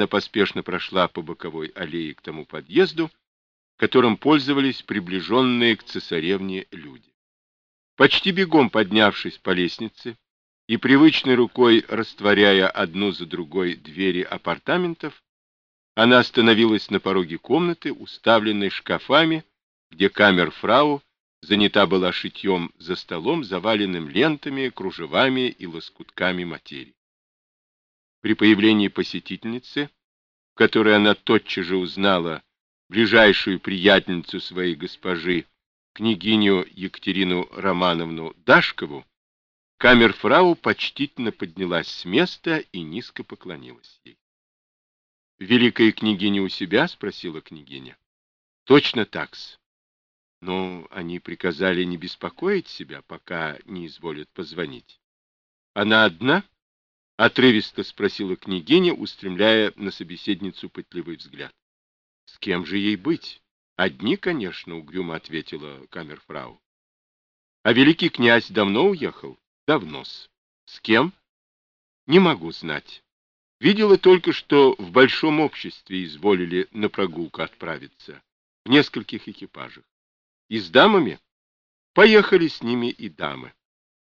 Она поспешно прошла по боковой аллее к тому подъезду, которым пользовались приближенные к цесаревне люди. Почти бегом поднявшись по лестнице и привычной рукой растворяя одну за другой двери апартаментов, она остановилась на пороге комнаты, уставленной шкафами, где камерфрау занята была шитьем за столом, заваленным лентами, кружевами и лоскутками материи. При появлении посетительницы, в которой она тотчас же узнала ближайшую приятельницу своей госпожи, княгиню Екатерину Романовну Дашкову, камерфрау почтительно поднялась с места и низко поклонилась ей. «Великая княгиня у себя?» — спросила княгиня. «Точно так-с. Но они приказали не беспокоить себя, пока не изволят позвонить». «Она одна?» — отрывисто спросила княгиня, устремляя на собеседницу пытливый взгляд. «С кем же ей быть? Одни, конечно», — угрюмо ответила камерфрау. «А великий князь давно уехал?» «Давно-с». «С кем?» «Не могу знать. Видела только, что в большом обществе изволили на прогулку отправиться, в нескольких экипажах. И с дамами? Поехали с ними и дамы».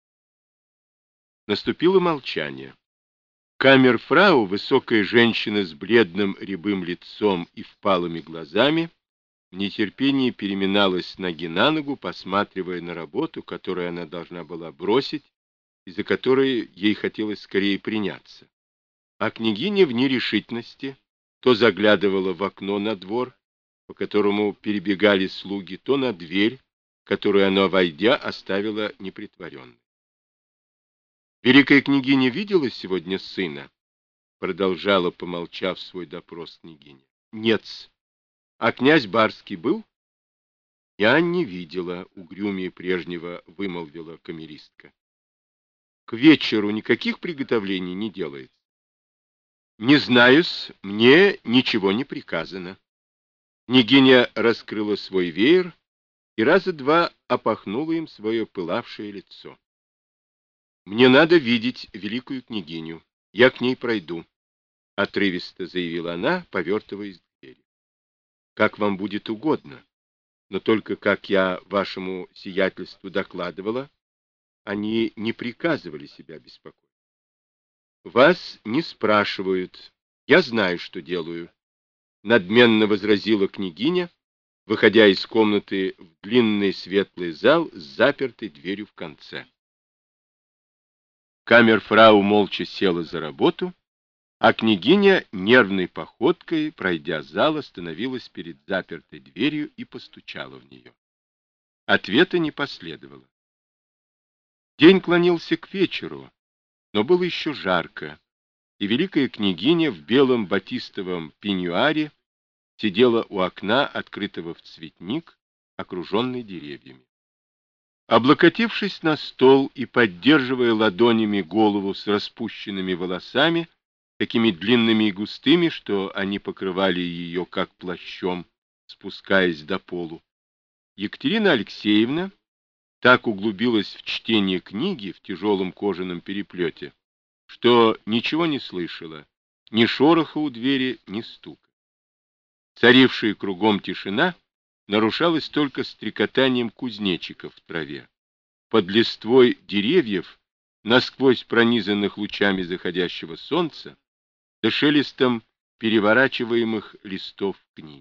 Наступило молчание. Камерфрау, высокая женщина с бледным рябым лицом и впалыми глазами, в нетерпении переминалась с ноги на ногу, посматривая на работу, которую она должна была бросить, и за которой ей хотелось скорее приняться. А княгиня в нерешительности то заглядывала в окно на двор, по которому перебегали слуги, то на дверь, которую она, войдя, оставила непритворенной. «Великая княгиня видела сегодня сына?» — продолжала, помолчав, свой допрос княгиня. «Нет-с. А князь Барский был?» «Я не видела», — угрюмее прежнего вымолвила камеристка. «К вечеру никаких приготовлений не делается?» «Не знаю-с, мне ничего не приказано». Княгиня раскрыла свой веер и раза два опахнула им свое пылавшее лицо. «Мне надо видеть великую княгиню. Я к ней пройду», — отрывисто заявила она, повертываясь к двери. «Как вам будет угодно, но только, как я вашему сиятельству докладывала, они не приказывали себя беспокоить». «Вас не спрашивают. Я знаю, что делаю», — надменно возразила княгиня, выходя из комнаты в длинный светлый зал с запертой дверью в конце. Камерфрау молча села за работу, а княгиня нервной походкой, пройдя зал, остановилась перед запертой дверью и постучала в нее. Ответа не последовало. День клонился к вечеру, но было еще жарко, и великая княгиня в белом батистовом пеньюаре сидела у окна, открытого в цветник, окруженный деревьями. Облокотившись на стол и поддерживая ладонями голову с распущенными волосами, такими длинными и густыми, что они покрывали ее как плащом, спускаясь до полу, Екатерина Алексеевна так углубилась в чтение книги в тяжелом кожаном переплете, что ничего не слышала, ни шороха у двери, ни стука. Царившая кругом тишина нарушалась только стрекотанием кузнечиков в траве. Под листвой деревьев, насквозь пронизанных лучами заходящего солнца, да шелестом переворачиваемых листов книги.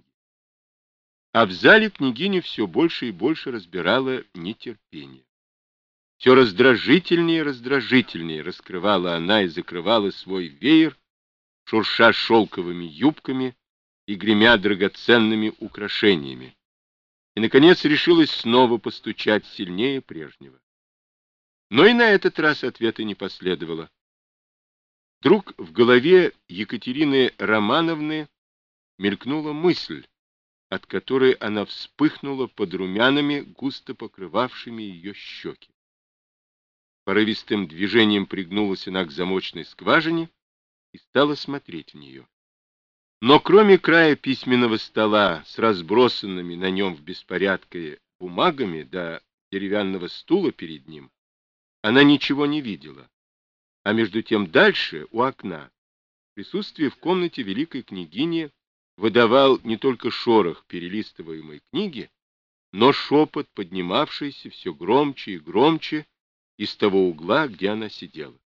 А в зале княгиню все больше и больше разбирало нетерпение. Все раздражительнее и раздражительнее раскрывала она и закрывала свой веер, шурша шелковыми юбками и гремя драгоценными украшениями. И, наконец, решилась снова постучать сильнее прежнего. Но и на этот раз ответа не последовало. Вдруг в голове Екатерины Романовны мелькнула мысль, от которой она вспыхнула под румянами, густо покрывавшими ее щеки. Порывистым движением пригнулась она к замочной скважине и стала смотреть в нее. Но кроме края письменного стола с разбросанными на нем в беспорядке бумагами до деревянного стула перед ним, она ничего не видела. А между тем дальше, у окна, Присутствие в комнате великой княгини выдавал не только шорох перелистываемой книги, но шепот, поднимавшийся все громче и громче из того угла, где она сидела.